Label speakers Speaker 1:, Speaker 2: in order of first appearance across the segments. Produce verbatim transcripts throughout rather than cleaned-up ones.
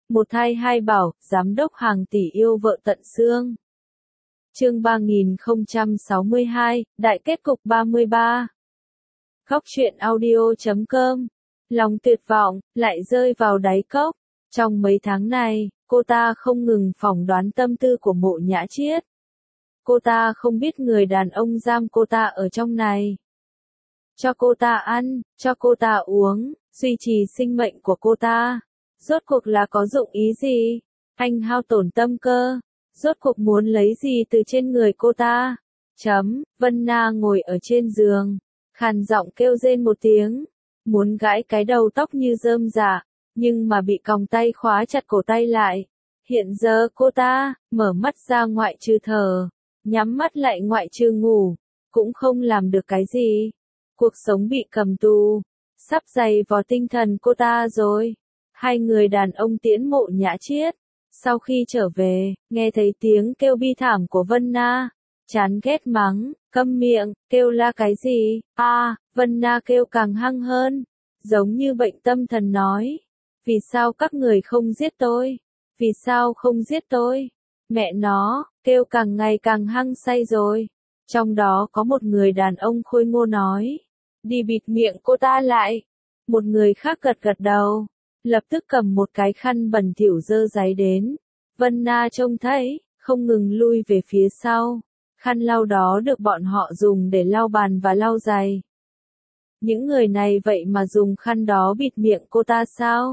Speaker 1: Một thai hai bảo, giám đốc hàng tỷ yêu vợ tận xương. Chương ba nghìn không trăm sáu mươi hai, Đại kết cục ba mươi ba. Góc truyện audio chấm com. Lòng tuyệt vọng, lại rơi vào đáy cốc. Trong mấy tháng này, cô ta không ngừng phỏng đoán tâm tư của Mộ Nhã Chiết. Cô ta không biết người đàn ông giam cô ta ở trong này. Cho cô ta ăn, cho cô ta uống, duy trì sinh mệnh của cô ta. Rốt cuộc là có dụng ý gì? Anh hao tổn tâm cơ. Rốt cuộc muốn lấy gì từ trên người cô ta? Chấm, Vân Na ngồi ở trên giường. Khàn giọng kêu rên một tiếng. Muốn gãi cái đầu tóc như rơm rạ. Nhưng mà bị còng tay khóa chặt cổ tay lại. Hiện giờ cô ta, mở mắt ra ngoại trừ thở. Nhắm mắt lại ngoại trừ ngủ. Cũng không làm được cái gì. Cuộc sống bị cầm tù. Sắp dày vào tinh thần cô ta rồi. Hai người đàn ông tiễn Mộ Nhã Chiết. Sau khi trở về, nghe thấy tiếng kêu bi thảm của Vân Na. Chán ghét mắng, câm miệng, kêu la cái gì? A, à, Vân Na kêu càng hăng hơn. Giống như bệnh tâm thần nói. Vì sao các người không giết tôi? Vì sao không giết tôi? Mẹ nó, kêu càng ngày càng hăng say rồi. Trong đó có một người đàn ông khôi ngô nói. Đi bịt miệng cô ta lại. Một người khác gật gật đầu. Lập tức cầm một cái khăn bẩn thỉu dơ dáy đến. Vân Na trông thấy, không ngừng lui về phía sau. Khăn lau đó được bọn họ dùng để lau bàn và lau giày. Những người này vậy mà dùng khăn đó bịt miệng cô ta sao?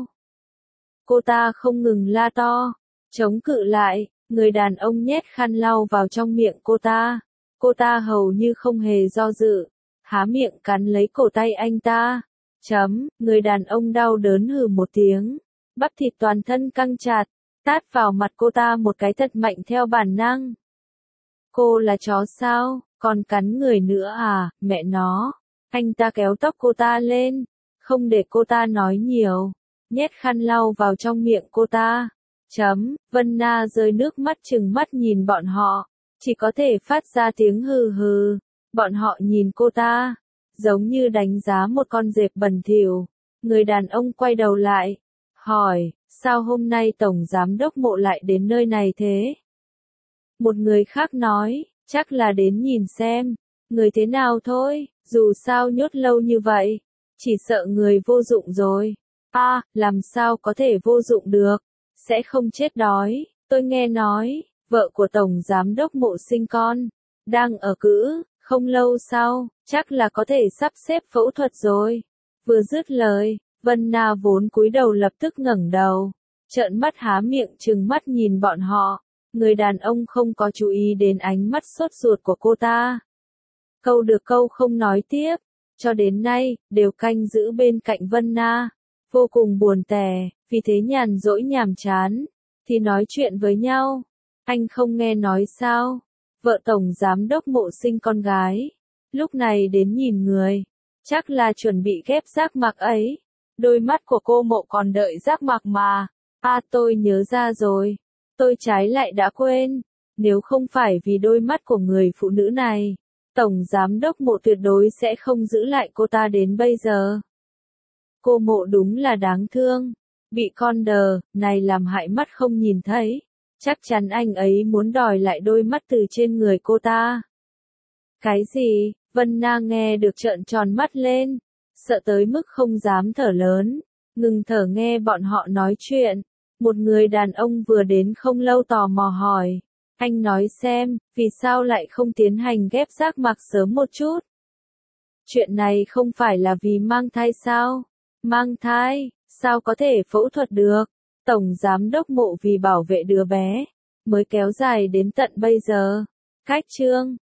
Speaker 1: Cô ta không ngừng la to, chống cự lại, người đàn ông nhét khăn lau vào trong miệng cô ta. Cô ta hầu như không hề do dự, há miệng cắn lấy cổ tay anh ta. Chấm, người đàn ông đau đớn hừ một tiếng, bắp thịt toàn thân căng chặt, tát vào mặt cô ta một cái thật mạnh theo bản năng. Cô là chó sao, còn cắn người nữa à, mẹ nó. Anh ta kéo tóc cô ta lên, không để cô ta nói nhiều, nhét khăn lau vào trong miệng cô ta. Chấm, Vân Na rơi nước mắt trừng mắt nhìn bọn họ, chỉ có thể phát ra tiếng hừ hừ. Bọn họ nhìn cô ta, giống như đánh giá một con dẹp bẩn thỉu. Người đàn ông quay đầu lại, hỏi, sao hôm nay Tổng Giám đốc Mộ lại đến nơi này thế? Một người khác nói, chắc là đến nhìn xem, người thế nào thôi, dù sao nhốt lâu như vậy, chỉ sợ người vô dụng rồi. A, à, làm sao có thể vô dụng được, sẽ không chết đói, tôi nghe nói, vợ của Tổng Giám đốc Mộ sinh con, đang ở cữ. Không lâu sau, chắc là có thể sắp xếp phẫu thuật rồi. Vừa dứt lời, Vân Na vốn cúi đầu lập tức ngẩng đầu, trợn mắt há miệng trừng mắt nhìn bọn họ. Người đàn ông không có chú ý đến ánh mắt sốt ruột của cô ta. Câu được câu không nói tiếp, cho đến nay, đều canh giữ bên cạnh Vân Na. Vô cùng buồn tẻ, vì thế nhàn rỗi nhàm chán, thì nói chuyện với nhau. Anh không nghe nói sao? Vợ Tổng Giám đốc Mộ sinh con gái, lúc này đến nhìn người, chắc là chuẩn bị ghép giác mạc ấy. Đôi mắt của cô Mộ còn đợi giác mạc mà. À, tôi nhớ ra rồi, tôi trái lại đã quên, nếu không phải vì đôi mắt của người phụ nữ này, Tổng Giám đốc Mộ tuyệt đối sẽ không giữ lại cô ta đến bây giờ. Cô Mộ đúng là đáng thương, bị con đờ này làm hại mắt không nhìn thấy. Chắc chắn anh ấy muốn đòi lại đôi mắt từ trên người cô ta. Cái gì? Vân Na nghe được trợn tròn mắt lên, sợ tới mức không dám thở lớn, ngừng thở nghe bọn họ nói chuyện. Một người đàn ông vừa đến không lâu tò mò hỏi, anh nói xem, vì sao lại không tiến hành ghép giác mạc sớm một chút? Chuyện này không phải là vì mang thai sao? Mang thai, sao có thể phẫu thuật được? Tổng Giám đốc Mộ vì bảo vệ đứa bé, mới kéo dài đến tận bây giờ. Cách chương